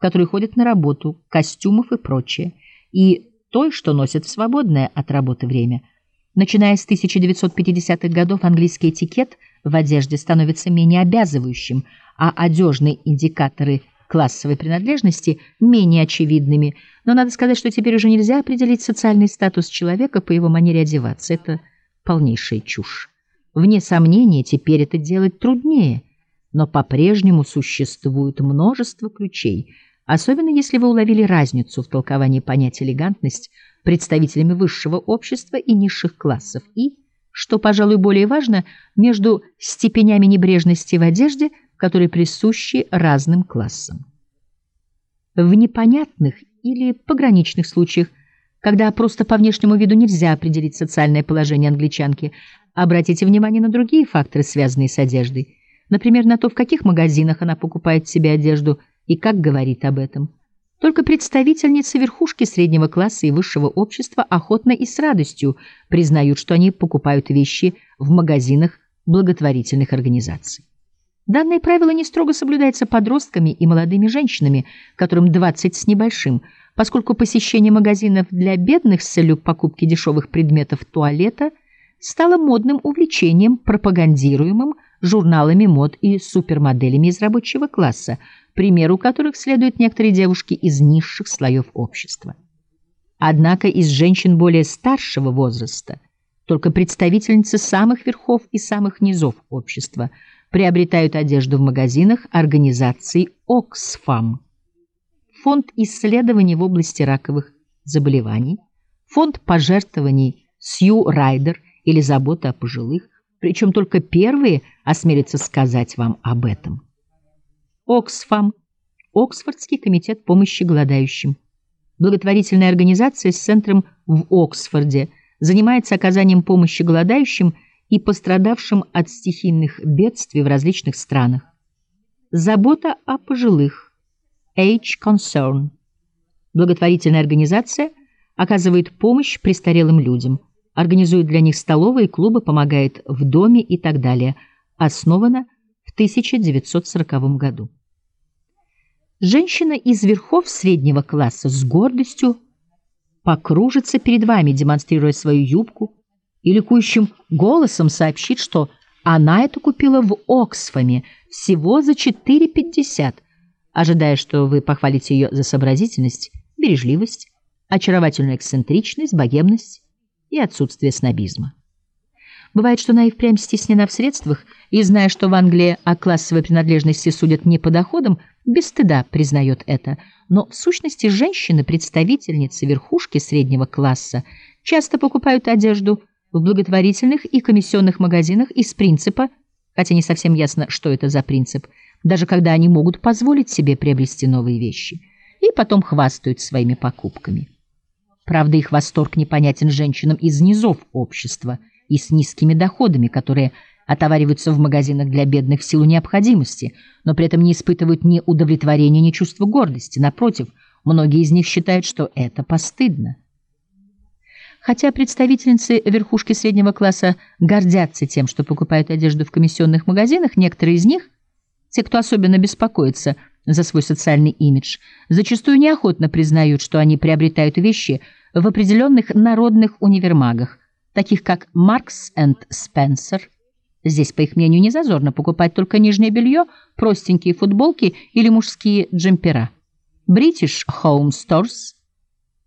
которые ходят на работу, костюмов и прочее, и той, что носят в свободное от работы время. Начиная с 1950-х годов английский этикет в одежде становится менее обязывающим, а одежные индикаторы классовой принадлежности менее очевидными. Но надо сказать, что теперь уже нельзя определить социальный статус человека по его манере одеваться. Это полнейшая чушь. Вне сомнения, теперь это делать труднее, но по-прежнему существует множество ключей, особенно если вы уловили разницу в толковании понятия «элегантность» представителями высшего общества и низших классов и, что, пожалуй, более важно, между степенями небрежности в одежде, которые присущи разным классам. В непонятных или пограничных случаях, когда просто по внешнему виду нельзя определить социальное положение англичанки, обратите внимание на другие факторы, связанные с одеждой. Например, на то, в каких магазинах она покупает себе одежду и как говорит об этом. Только представительницы верхушки среднего класса и высшего общества охотно и с радостью признают, что они покупают вещи в магазинах благотворительных организаций. Данное правило не строго соблюдается подростками и молодыми женщинами, которым 20 с небольшим, поскольку посещение магазинов для бедных с целью покупки дешевых предметов туалета стало модным увлечением, пропагандируемым журналами мод и супермоделями из рабочего класса, примеру которых следуют некоторые девушки из низших слоев общества. Однако из женщин более старшего возраста только представительницы самых верхов и самых низов общества приобретают одежду в магазинах организации Oxfam, Фонд исследований в области раковых заболеваний, Фонд пожертвований Сью Райдер или Забота о пожилых, причем только первые осмелятся сказать вам об этом. Oxfam – Оксфордский комитет помощи голодающим. Благотворительная организация с центром в Оксфорде занимается оказанием помощи голодающим и пострадавшим от стихийных бедствий в различных странах. Забота о пожилых – Age Concern. Благотворительная организация оказывает помощь престарелым людям, организует для них столовые, клубы, помогает в доме и так далее. Основана в 1940 году. Женщина из верхов среднего класса с гордостью покружится перед вами, демонстрируя свою юбку, и ликующим голосом сообщит, что она это купила в Оксфаме всего за 4,50, ожидая, что вы похвалите ее за сообразительность, бережливость, очаровательную эксцентричность, богемность и отсутствие снобизма. Бывает, что она и впрямь стеснена в средствах, и, зная, что в Англии о классовой принадлежности судят не по доходам, без стыда признает это. Но в сущности женщины, представительницы верхушки среднего класса, часто покупают одежду в благотворительных и комиссионных магазинах из принципа, хотя не совсем ясно, что это за принцип, даже когда они могут позволить себе приобрести новые вещи, и потом хвастают своими покупками. Правда, их восторг непонятен женщинам из низов общества и с низкими доходами, которые отовариваются в магазинах для бедных в силу необходимости, но при этом не испытывают ни удовлетворения, ни чувства гордости. Напротив, многие из них считают, что это постыдно. Хотя представительницы верхушки среднего класса гордятся тем, что покупают одежду в комиссионных магазинах, некоторые из них, те, кто особенно беспокоится за свой социальный имидж, зачастую неохотно признают, что они приобретают вещи в определенных народных универмагах, таких как Marks and Spencer. Здесь, по их мнению, не зазорно покупать только нижнее белье, простенькие футболки или мужские джемпера. British Home Stores,